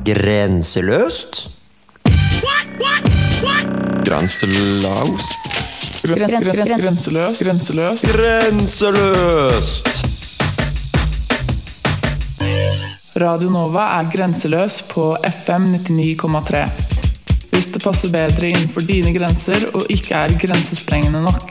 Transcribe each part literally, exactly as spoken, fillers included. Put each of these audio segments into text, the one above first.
grenseløst? Grenseløst. Grenseløst. Grenseløst. Grenseløst! Radio Nova er grenseløs på F M nittini komma tre. Hvis det passer bedre innenfor dine grenser og ikke er grensesprengende nok.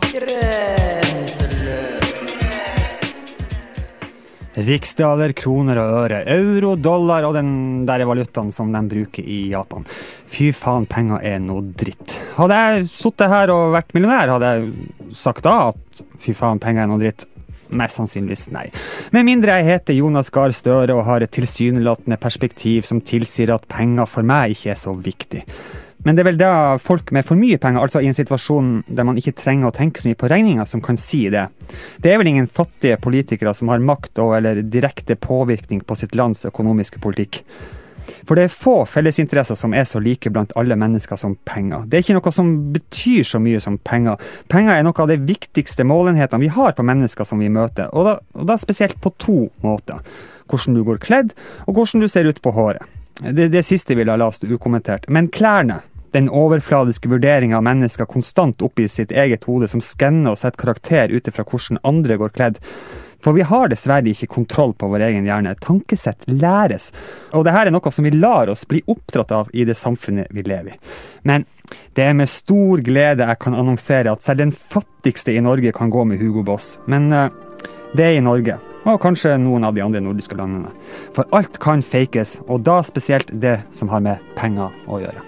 Riksdaler, kroner og øre, euro, dollar og den der valutaen som de bruker i Japan. Fy faen, penger er noe dritt. Hadde jeg suttet her og vært millionær, hadde jeg sagt da at fy faen, penger er noe dritt. Mest sannsynligvis nei. Med mindre jeg heter Jonas Gahr Støre og har et tilsynelatende perspektiv som tilsier at penger for meg ikke er så viktig. Men det er vel da folk med for mye penger, altså i en situasjon der man ikke trenger å tenke så mye på regninger, som kan si det. Det er vel ingen fattige politikere som har makt og eller direkte påvirkning på sitt lands økonomiske politikk. For det er få fellesinteresser som er så like blant alle mennesker som penger. Det er ikke noe som betyr så mye som penger. Penger er noe av de viktigste målenhetene vi har på mennesker som vi møter, og da, og da spesielt på to måter. Hvordan du går kledd, og hvordan du ser ut på håret. Det, det siste vil jeg la stå ukommentert. Men klærne, den overfladiske vurderingen av mennesker konstant oppe i sitt eget hode som skanner og setter karakter ut fra hvordan andre går kledd. For vi har dessverre ikke kontroll på vår egen hjerne. Tankesett læres. Og dette er noe som vi lar oss bli oppdratt av i det samfunnet vi lever i. Men det er med stor glede jeg kan annonsere at selv den fattigste i Norge kan gå med Hugo Boss. Men uh, det er i Norge. Og kanskje noen av de andre nordiske landene. For alt kan fakes, og da spesielt det som har med penger å gjøre.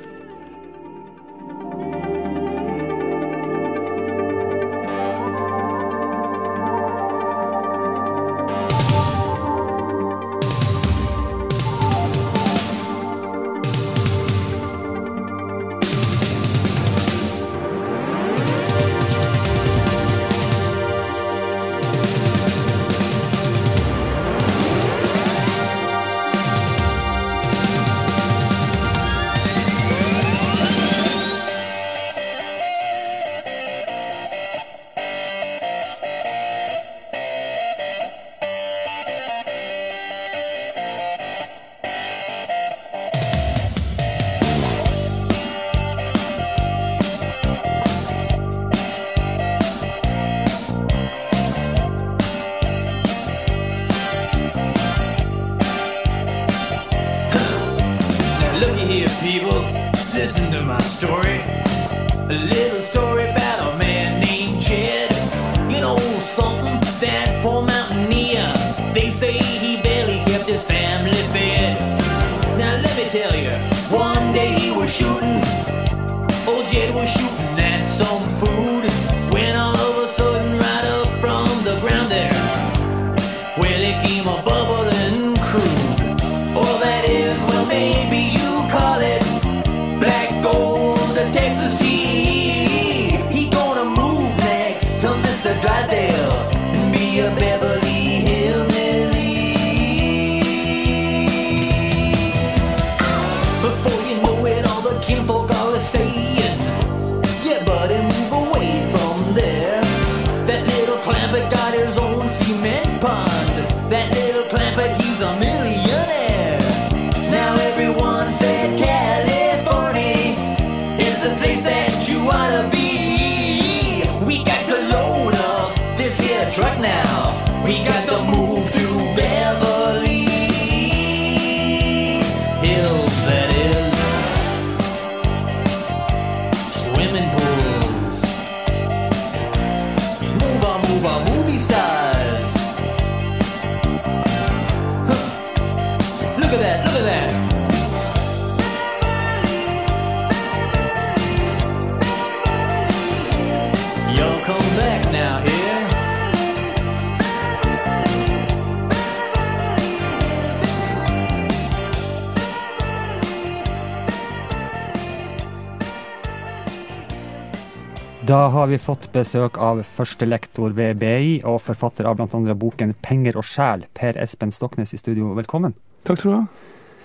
Da har vi fått besøk av førstelektor ved B I og forfatter av blant andre boken Penger og sjel, Per Espen Stoknes i studio. Velkommen. Takk skal du ha.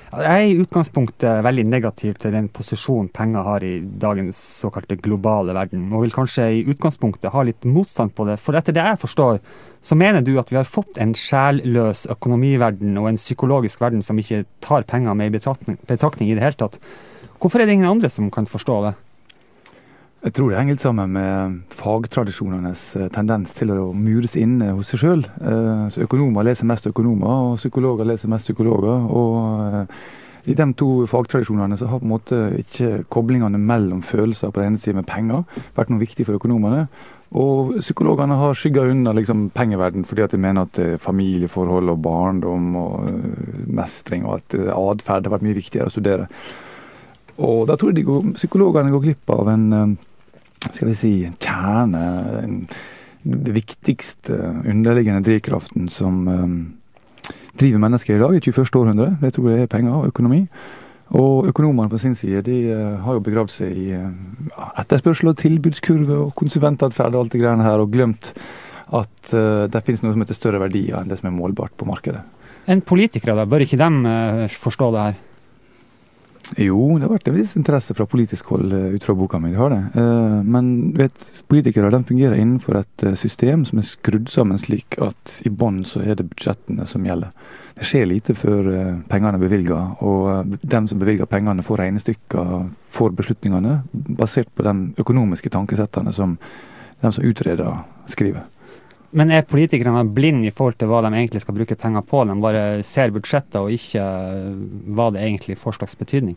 Jeg er i utgangspunktet veldig negativ til den posisjonen penger har i dagens såkalte globale verden, og vil kanskje i utgangspunktet ha litt motstand på det. For etter det jeg forstår, så mener du at vi har fått en sjælløs økonomiverden og en psykologisk verden som ikke tar penger med i betraktning, betraktning i det hele tatt. Hvorfor er det ingen andre som kan forstå det? Jeg tror det henger litt sammen med fagtradisjonenes tendens til å mures inne hos seg selv. Så økonomer leser mest økonomer, og psykologer leser mest psykologer. Og i de to fagtradisjonene så har på en måte ikke koblingene mellom følelser på den ene siden med penger vært noe viktig for økonomene. Og psykologene har skygget unna liksom, pengeverden fordi at de mener at familieforhold og barndom og mestring og alt adferd har vært mye viktigere å studere. Og da tror jeg de går, psykologene går glipp av en skal vi si, kjerne, en, det viktigste underliggende drivkraften som um, driver mennesker i dag i tjueførste århundre. Det tror jeg er penger og økonomi. Og økonomerne på sin side, de uh, har jo begravd seg i uh, etterspørsel og tilbudskurve og konsumentadferd og alt det greiene her, og glemt at uh, det finnes noe som heter større verdier enn det som er målbart på markedet. En politikere da, bør ikke dem uh, forstå det her? Jo, det har vært en viss interesse fra politisk hold ut fra boka mi, de har det. Uh, men vet, politikere de fungerer innenfor et uh, system som er skrudd sammen slik at i bånd så er det budsjettene som gjelder. Det skjer lite før uh, pengene er bevilget, og uh, dem som bevilger pengene får regnestykker for beslutningene, basert på de økonomiske tankesettene som de som utreder skriver. Men er politikerne blind i forhold til hva de egentlig skal bruke penger på? De bare ser budsjettet og ikke hva det egentlig får slags betydning?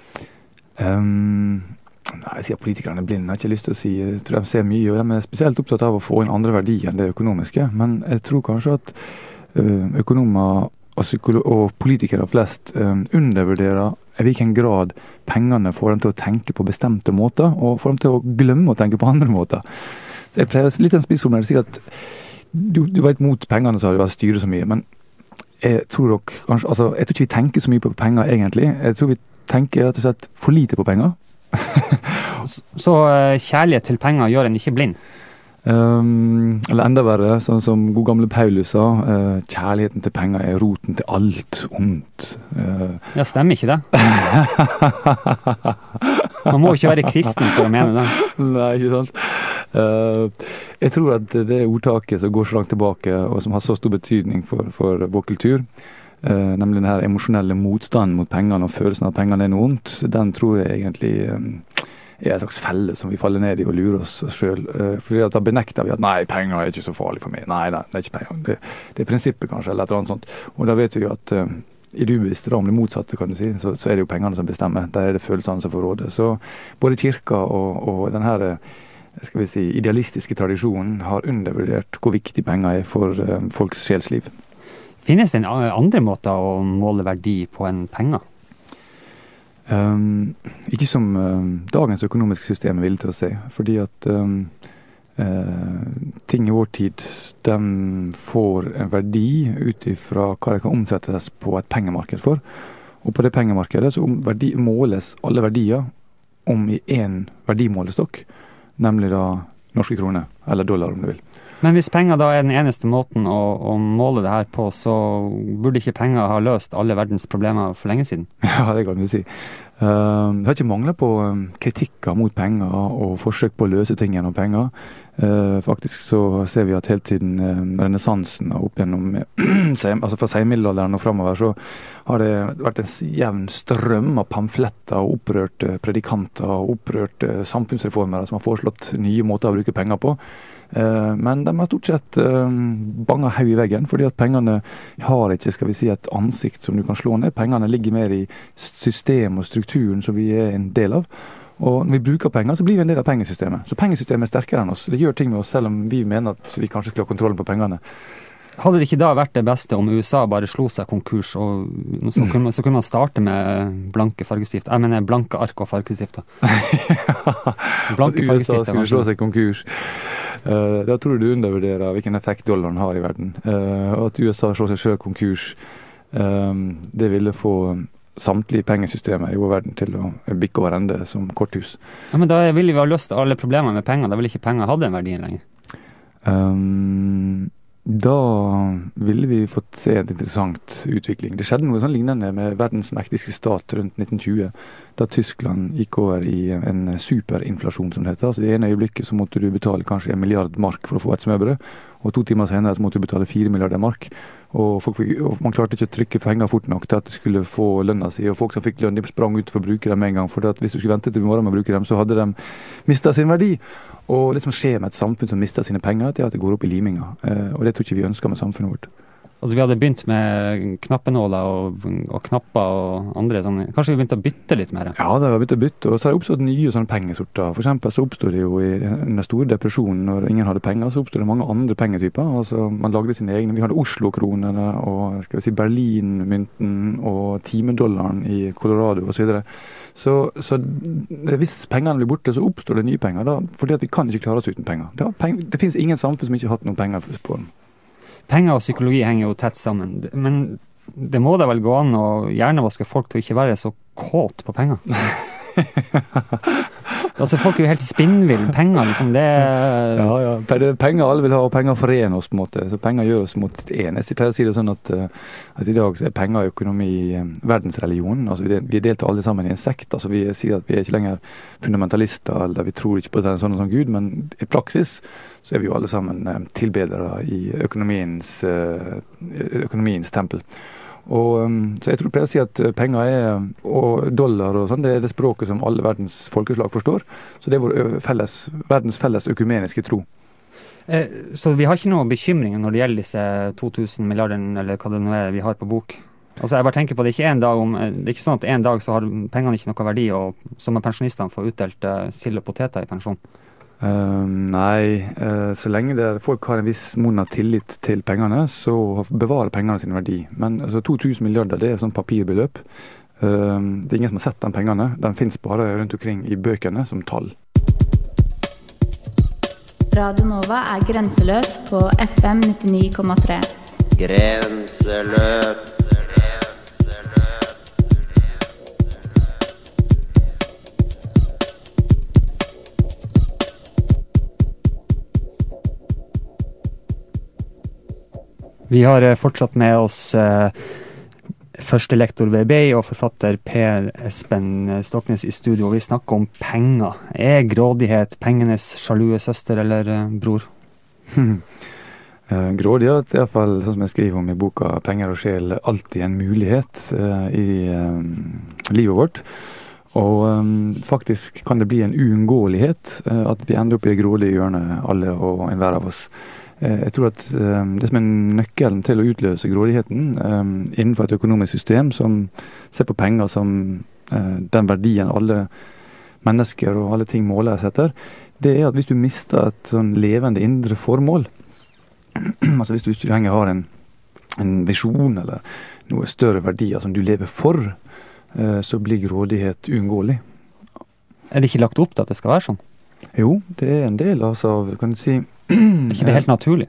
Um, nei, jeg sier politikerne er blind. Jeg har ikke lyst til å si, jeg tror de ser mye, og de er spesielt opptatt av å få inn andre verdier enn det økonomiske. Men jeg tror kanskje at uh, økonomer og, psykolo- og politikere flest um, undervurderer i hvilken grad pengene får dem til å tenke på bestemte måter, og får dem til å glemme å tenke på andre måter. Så jeg pleier litt en spissformel å si at du, du vet mot pengene så har du vært styret så mye, men jeg tror nok kanskje, altså jeg tror ikke vi tenker så mye på penger egentlig. Jeg tror vi tenker rett og slett for lite på penger. så, så kjærlighet til penger gjør en ikke blind? Um, eller enda verre, sånn som god gamle Paulus sa, uh, kjærligheten til penger er roten til alt ondt. Uh, ja, stemmer ikke det? Man må ikke være kristen for å mene det. Nei, ikke sant. Uh, jeg tror at det ordtaket som går så langt tilbake, og som har så stor betydning for, for vår kultur, uh, nemlig den her emosjonelle motstanden mot pengene og følelsen av at pengene er noe ondt, den tror jeg egentlig um, er et slags felle som vi faller ned i og lurer oss selv. Uh, fordi at da benekter vi at nei, penger er ikke så farlig for meg. Nei, nei, det er ikke penger. Det, det er prinsippet kanskje, eller et eller annet sånt. Og da vet vi jo at uh, i det ubevisste, om det motsatte kan du si, så, så er det jo pengene som bestemmer. Der er det følelsene som får råde. Så både kirka og, og den her skal vi si, idealistiske tradisjonen har undervurdert hvor viktig penger er for uh, folks sjelsliv. Finnes det en andre måter å måle verdi på enn penger? Um, ikke som um, dagens økonomiske system er villig til å si, fordi at um, uh, ting i vår tid de får en verdi ut ifra hva det kan omsettes på et pengemarked for, og på det pengemarkedet så verdi, måles alle verdier om i en verdimålestokk, nemlig da norske kroner, eller dollar om du vil. Men hvis penger da er den eneste måten å, å måle det her på, så burde ikke penger ha løst alle verdens problemer for lenge siden? Ja, det kan du si. Uh, det har ikke manglet på um, kritikker mot penger og forsøk på å løse ting gjennom penger. Uh, faktisk så ser vi at hele tiden uh, renessansen og opp gjennom, altså fra senmiddelalderen og fremover, så har det vært en jevn strøm av pamfletter og opprørte predikanter og opprørte samfunnsreformer som har foreslått nye måter å bruke penger på. Uh, men de har stort sett uh, banget haug i veggen, fordi at pengene har ikke, skal vi si, et ansikt som du kan slå ned. Pengene ligger mer i system og strukturen som vi er en del av. Og når vi bruker penger, så blir vi en del av pengesystemet. Så pengesystemet er sterkere enn oss. Det gjør ting med oss, selv om vi mener at vi kanskje skulle ha kontrollen på pengene. Hadde det ikke da vært det beste om U S A bare slo seg konkurs, og så kunne man, så kunne man starte med blanke fargestift? Jeg mener blanke ark og fargestift. Blanke U S A skulle slå seg konkurs. Uh, da tror du undervurderer hvilken effekt dollaren har i verden. Uh, og at U S A slår seg selv konkurs, um, det ville få samtlige pengesystemer i vår verden til å bikke over ende som korthus. Ja, men da ville vi ha løst alle problemer med penger. Da ville ikke penger ha den verdien lenger. Um, Da ville vi fått se en interessant utvikling. Det skjedde noe sånn lignende med verdens mektigste stat rundt nitten tjue, da Tyskland gikk over i en superinflasjon, som det heter. Altså, i ene øyeblikket så måtte du betale kanskje en milliard mark for å få et smørbrød, og to timer senere så måtte du betale fire milliarder mark. Og, folk fikk, og man klarte ikke å trykke penger fort nok til at de skulle få lønna si, og folk som fikk lønn, de sprang ut for å bruke dem en gang, for at hvis du skulle vente til i morgen med å bruke dem, så hadde de mistet sin verdi. Og det som skjer med et samfunn som mister sine penger, det er at det går opp i liminga, eh, og det tror ikke vi ønsker med samfunnet vårt. Altså, vi hadde begynt med knappenåler og, og knapper og andre sånne. Kanskje vi begynte å bytte litt mer? Ja, det har begynt å bytte, og så har det oppstått nye sånne pengesorter. For eksempel så oppstod det jo i den store depresjonen, når ingen hadde penger, så oppstod det mange andre pengetyper. Altså, man lagde sine egne. Vi hadde Oslo-kronene og skal vi si Berlin-mynten og timedollaren i Colorado og så videre. Så, så hvis pengene blir borte, så oppstår det nye penger, da, fordi at vi kan ikke klare oss uten penger. Det, penger, det finnes ingen samfunn som ikke har hatt noen penger på dem. Penger og psykologi henger jo tett sammen, men det må da vel gå an å hjernevaske folk til å ikke være så kåt på penger. Altså, folk er jo helt spinnvill. Penger, liksom, det er... Ja, ja. Penger alle vil ha, og penger forener oss på en måte. Så penger gjør oss mot en. Jeg pleier å si det sånn at, at i dag er penger og økonomi verdensreligionen. Altså, vi, vi deltar alle sammen i en sekt. Altså, vi sier at vi er ikke lenger fundamentalister, eller vi tror ikke på det sånn og sånn Gud, men i praksis så er vi jo alle sammen tilbedere i økonomiens, økonomiens tempel. Og, så jeg tror jeg å si at penger er, og dollar og sånn, det er det språket som alle verdens folkeslag forstår. Så det er vår felles, verdens felles økumeniske tro. Eh, så vi har ikke noen bekymringer når det gjelder disse to tusen milliardene, eller hva det nå er vi har på bok? Altså jeg bare tenker på det, ikke en dag om, det er ikke sånn at en dag så har pengene ikke noe verdi, og som er pensjonistene får utdelt uh, sild og poteter i pensjon. Uh, nei, uh, så lenge det, folk har en viss mon av tillit til pengene, så bevarer pengene sin verdi. Men altså, to tusen milliarder, det er sånn papirbeløp. Uh, det er ingen som har sett de pengene. De finnes bare rundt omkring i bøkene som tall. Radio Nova er grenseløs på F M nittini komma tre. Grenseløs. Vi har fortsatt med oss eh, første lektor ved B I og forfatter Per Espen Stoknes i studio. Vi snakker om penger. Er grådighet pengenes sjalue søster eller eh, bror? Hmm. Uh, grådighet er i hvert fall, sånn som jeg skriver om i boka Penger og sjel, alltid en mulighet uh, i uh, livet vårt. Og um, faktisk kan det bli en uunngåelighet uh, at vi ender opp i det grådige hjørnet, alle og enhver av oss. Jeg tror at um, det som er nøkkelen til å utløse grådigheten um, innenfor et økonomisk system som ser på penger som uh, den verdien alle mennesker og alle ting måles etter, det er at hvis du mister et sånn levende indre formål, altså hvis du ikke lenger har en, en visjon eller noe større verdier som du lever for, uh, så blir grådighet uunngåelig. Er det ikke lagt opp til at det skal være sånn? Jo, det er en del altså, kan du si Er ikke det helt naturlig?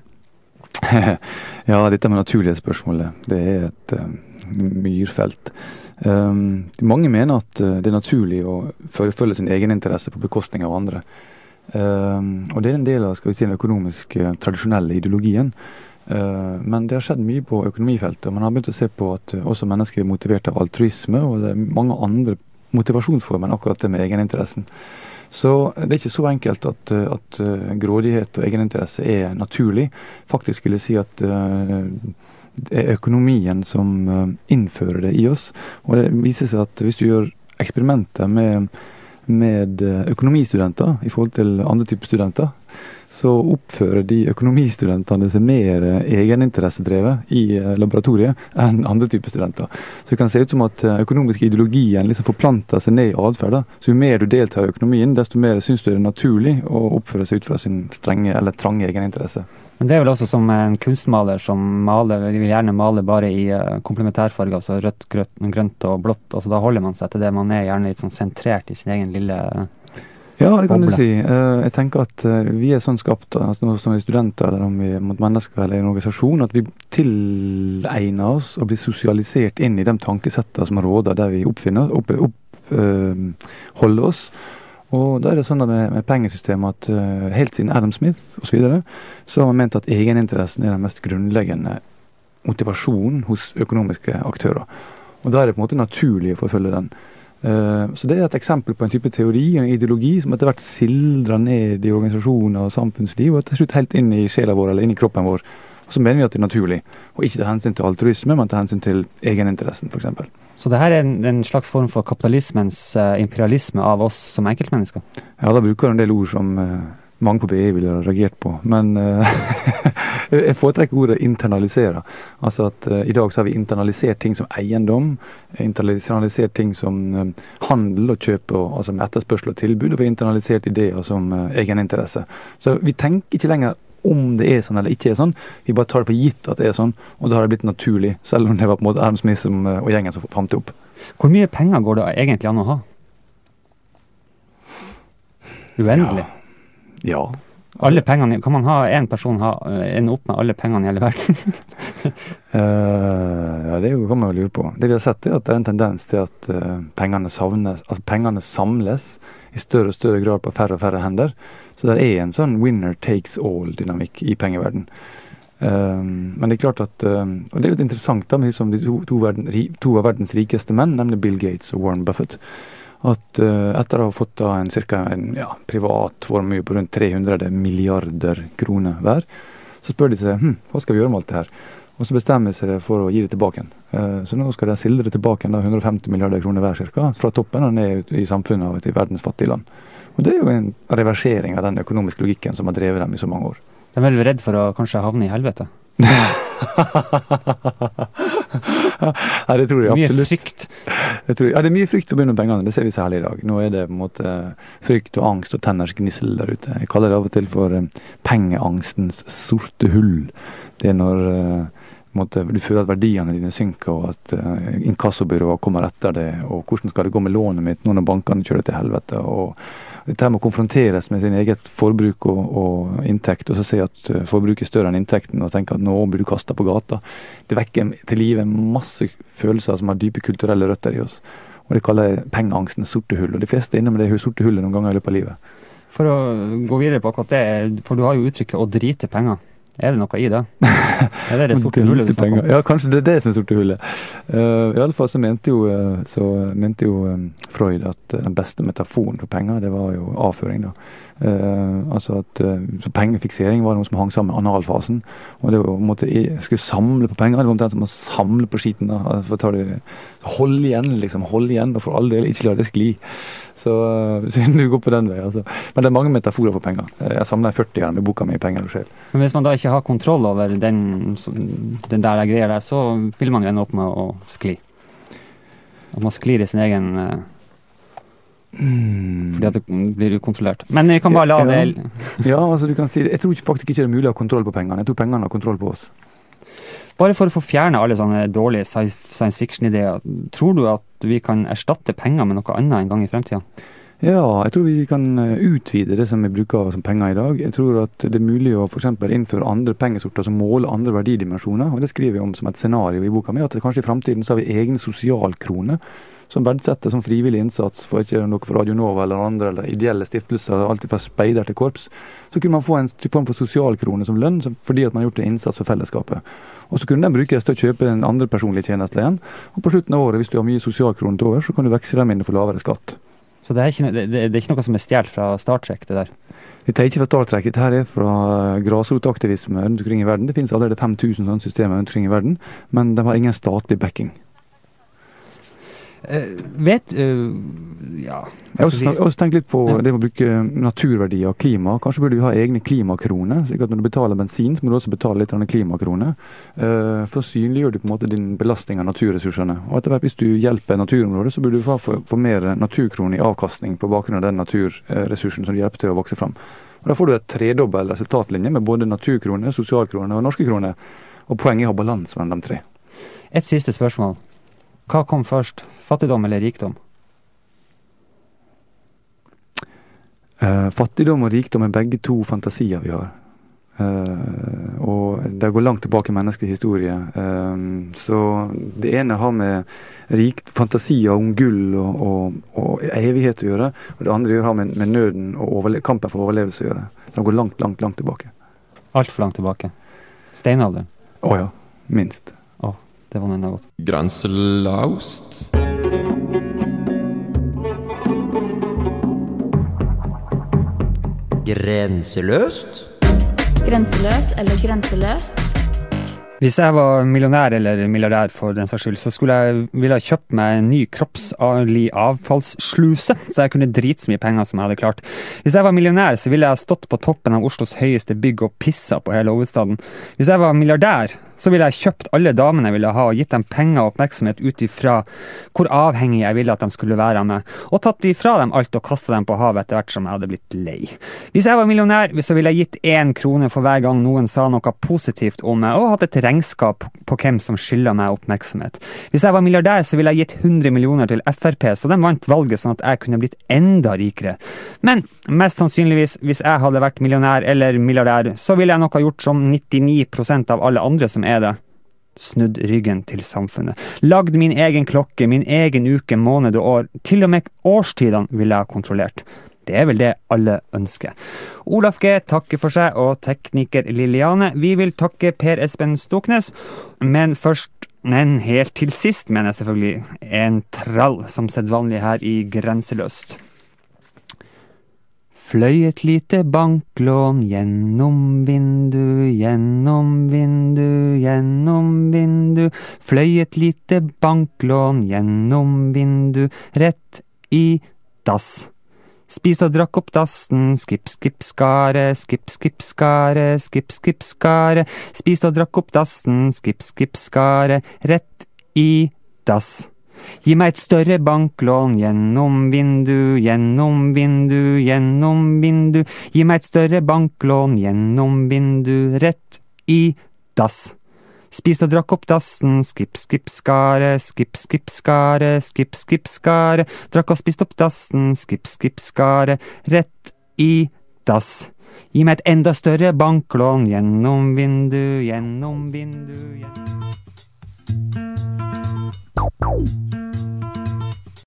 Ja, dette med naturlighetsspørsmålet, det er et um, myrfelt. Um, mange mener at uh, det er naturlig å følge sin egen interesse på bekostning av andre. Um, og det er en del av skal vi si, den økonomiske, uh, tradisjonelle ideologien. Uh, men det har skjedd mye på økonomifeltet, og man har begynt å se på at uh, også mennesker er motivert av altruisme, og det er mange andre motivasjonsformer enn akkurat det med egeninteressen. Så det er ikke så enkelt at, at uh, grådighet og egeninteresse er naturlig. Faktisk vil jeg si at uh, det er økonomien som uh, innfører det i oss. Og det viser seg at hvis du gjør eksperimenter med, med økonomistudenter i forhold til andre typer studenter, så oppfører de økonomistudentene seg mer egeninteressedrevet i laboratoriet enn andre typer studenter. Så det kan se ut som at økonomiske ideologien liksom forplanter seg ned i adferd. Så jo mer du deltar i økonomien, desto mer synes du det er naturlig å oppføre seg ut fra sin strenge eller trange egeninteresse. Men det er vel også som en kunstmaler som maler, de vil gjerne male bare i komplementærfarger, altså rødt, grønt, grønt og blått. Altså da holder man seg til det, man er gjerne litt sånn sentrert i sin egen lille... Ja, det kan du si. Uh, jeg tenker at uh, vi er sånn skapt, altså, som vi er studenter, eller om vi er mot mennesker eller en organisasjon, at vi tilegner oss og blir sosialisert inn i de tankesetter som råder der vi oppfinner, opp, opp, uh, holder oss. Og da er det sånn med, med pengesystemet at uh, helt siden Adam Smith og så videre, så har man ment at egeninteressen er den mest grunnleggende motivasjonen hos økonomiske aktører. Og da er det på en måte naturlig å forfølge den. Uh, så det er et eksempel på en type teori, en ideologi, som etter hvert sildrer ned i organisasjoner og samfunnsliv, og til slutt helt inn i sjela vår, eller inn i kroppen vår. Og så mener vi at det er naturlig, og ikke til hensyn til altruisme, men til hensyn til egeninteressen, for eksempel. Så det her er en, en slags form for kapitalismens uh, imperialisme av oss som enkeltmennesker? Ja, da bruker en del ord som uh, mange på B I ville ha reagert på, men uh, jeg foretrekker ordet internalisere. Altså at uh, i dag så har vi internalisert ting som eiendom, internalisert ting som uh, handel og kjøp, og, altså med etterspørsel og tilbud, og vi har internalisert ideer som uh, egeninteresse. Så vi tenker ikke lenger om det er sånn eller ikke er sånn, vi bare tar det på gitt at det er sånn, og da har det blitt naturlig, selv om det var på en måte Adam Smith som, uh, og gjengen som fant det opp. Hvor mye penger går det egentlig an å ha? Uendelig? Ja. Ja. Alle pengene, kan man ha en person ha en opp med alle pengene i hele verden? uh, ja, det kan man jo lure på. Det vi har sett er at det er en tendens til at uh, pengene, savnes, altså pengene samles i større og større grad på færre og færre hender. Så det er en sånn winner takes all-dynamikk i pengeverden. Um, men det er klart at, um, og det er jo interessant da, med liksom de to, to, verden, to av verdens rikeste menn, nemlig Bill Gates og Warren Buffett, at uh, etter å ha fått da en, cirka en ja, privat formue på rundt tre hundre milliarder kroner hver, så spør de seg, hm, hva skal vi gjøre med alt det her? Og så bestemmer de seg for å gi det tilbake. Uh, så nå skal de sildre tilbake da, hundre og femti milliarder kroner hver cirka, fra toppen og ned ut i samfunnet og til verdens fattige land. Og det er jo en reversering av den økonomiske logikken som har drevet dem i så mange år. De er vel redd for å kanskje havne i helvete? Ja, det tror jeg absolutt. Mye frykt. Jeg tror, ja, det er mye frykt forbundet med pengene, det ser vi særlig i dag. Nå er det på en måte frykt og angst og tenners gnissel der ute. Jeg kaller det av og til for um, pengeangstens sorte hull. Det er når uh, måte, du føler at verdiene dine synker, og at uh, inkassobyråer kommer etter det, og hvordan skal det gå med lånet mitt nå når bankene kjører til helvete, og dette må konfronteres med sin eget forbruk og, og inntekt, og så si at uh, forbruket er større enn inntekten, og tenke at nå blir du kastet på gata. Det vekker til livet masse følelser som har dype kulturelle røtter i oss. Og det kaller jeg pengeangstens sorte hull, og de fleste er innom det sorte hullet noen ganger i løpet av livet. For å gå videre på akkurat det, for du har jo uttrykket å drite penger. Er det noe i det? Er det det sorte hullet du snakker om? Ja, kanskje det er det som er sorte hullet. Uh, I alle fall så mente jo, uh, så mente jo um, Freud at uh, den beste metaforen for penger, det var jo avføring da. Uh, altså at uh, så pengefiksering var noe som hang sammen med analfasen, og det var på en måte, jeg skulle samle på penger, det var omtrent som å samle på skiten da, for å ta det, hold igjen liksom, hold igjen, og for all del ikke la det skli. Så uh, siden du går på den vei, altså. Men det er mange metaforer for penger. Jeg samler førti her med boka mi Penger og sjel. Men hvis man da ikke har kontroll over den, den der greia der, så vil man jo ende opp med å skli. At man sklir i sin egen uh, mm. fordi at det blir ukontrollert. Men vi kan bare la ja. det... Ja, altså du kan si, jeg tror faktisk ikke det er mulig å ha kontroll på pengene. Jeg tror pengene har kontroll på oss. Bare for å få fjerne alle sånne dårlige science fiction-ideer, tror du at vi kan erstatte penger med noe annet en gang i fremtiden? Ja, jeg tror vi kan utvide det som vi bruker som penger i dag. Jeg tror at det er mulig å for eksempel innføre andre pengesorter som måler andre verdidimensjoner, og det skriver vi om som et scenario i boka mi, at kanskje i fremtiden så har vi egne sosialkroner som verdsetter som frivillig innsats for ikke noe for Radio Nova eller andre, eller ideelle stiftelser, alt fra speider til korps. Så kunne man få en form for sosialkrone som lønn, fordi at man har gjort en innsats for fellesskapet. Og så kunne den brukes til å kjøpe en andre personlig tjeneste igjen, og på slutten av året, hvis du har mye sosialkroner til over, så kan du veksle dem inn og få lavere skatt. Så det er, ikke, det, det er ikke noe som er stjert fra Star Trek, det der? Dette er ikke fra Star Trek, dette her er fra grasrotaktivisme rundt omkring i verden. Det finnes allerede fem tusen sånne systemer rundt omkring i verden, men de har ingen statlig backing. Uh, vet uh, ja jeg har også, si. også tenkt litt på ja. det med å bruke naturverdier og klima. Kanskje burde vi ha egne klimakroner, slik at når du betaler bensin, så må du også betale litt av klimakroner. Uh, for synliggjør du på en måte din belastning av naturressursene. Og etter hvert, hvis du hjelper naturområdet, så burde du få, få mer naturkroner i avkastning på bakgrunn av den naturressursen som du hjelper til å vokse fram. Og da får du et tredobbel resultatlinje med både naturkroner, sosialkroner og norske kroner. Og poenget er å ha balanse mellom de tre. Et siste spørsmål. Hva kom først? Fattigdom eller rikdom? Uh, fattigdom og rikdom er begge to fantasier vi har. Uh, og det går langt tilbake i menneskelig historie. Um, så det ene har med rikt fantasier om gull og, og, og evighet å gjøre, og det andre har med, med nøden og overle- kampen for overlevelse å gjøre. Så det går langt, langt, langt tilbake. Alt for langt tilbake. Steinalderen. Å ja, minst. Å, det var enda godt. Grenselaust. Grenseløst. Grenseløs eller grenseløst? Hvis jeg var millionær eller milliardær for den saks skyld, så skulle jeg ville ha kjøpt meg en ny kroppslig avfallssluse, så jeg kunne drite så mye penger som jeg hadde klart. Hvis jeg var millionær, så ville jeg ha stått på toppen av Oslos høyeste bygg og pissa på hele hovedstaden. Hvis jeg var milliardær, så ville jeg kjøpt alle damene jeg ville ha og gitt dem penger og oppmerksomhet ut ifra hvor avhengig jeg ville at de skulle være av meg, og tatt ifra dem alt og kastet dem på havet etter hvert som jeg hadde blitt lei. Hvis jeg var millionær, så ville jeg gitt én krone for hver gang noen sa noe positivt om meg, og hatt et regnskap på hvem som skylder meg oppmerksomhet. Hvis jeg var milliardær, så ville jeg gitt hundre millioner til F R P, så de vant valget sånn at jeg kunne blitt enda rikere. Men mest sannsynligvis, hvis jeg hadde vært millionær eller milliardær, så ville jeg nok ha gjort som nittini prosent av alle andre som er det. Snudd ryggen til samfunnet. Lagd min egen klokke, min egen uke, måned og år. Til og med årstidene ville jeg ha kontrollert. Det er vel det alle ønsker. Olaf G. takker for seg, og tekniker Liliane. Vi vil takke Per Espen Stoknes, men først, men helt til sist, mener jeg selvfølgelig, en trall som sedvanlig her i Grenseløst. Fløy et lite banklån gjennom vindu, gjennom vindu, gjennom vindu. Fløy et lite banklån gjennom vindu, rett i dass. Spis og drakk opp dassen, skipp, skipp, skare, skipp, skipp, skare, skipp, skipp, skare. Spis og drakk opp dassen, skipp, skipp, skare, rett i dass. Gi meg et større banklån gjennom vindu, gjennom vindu, gjennom vindu. Gi meg et større banklån gjennom vindu, rett i dass. Spis og drakk opp dassen, skipp, skipp, skare, skipp, skipp, skare, skipp, skipp, skare. Drakk og spist opp dassen, skipp, skipp, skare, rett i dass. Gi meg et enda større banklån gjennom vindu, gjennom vindu, gjennom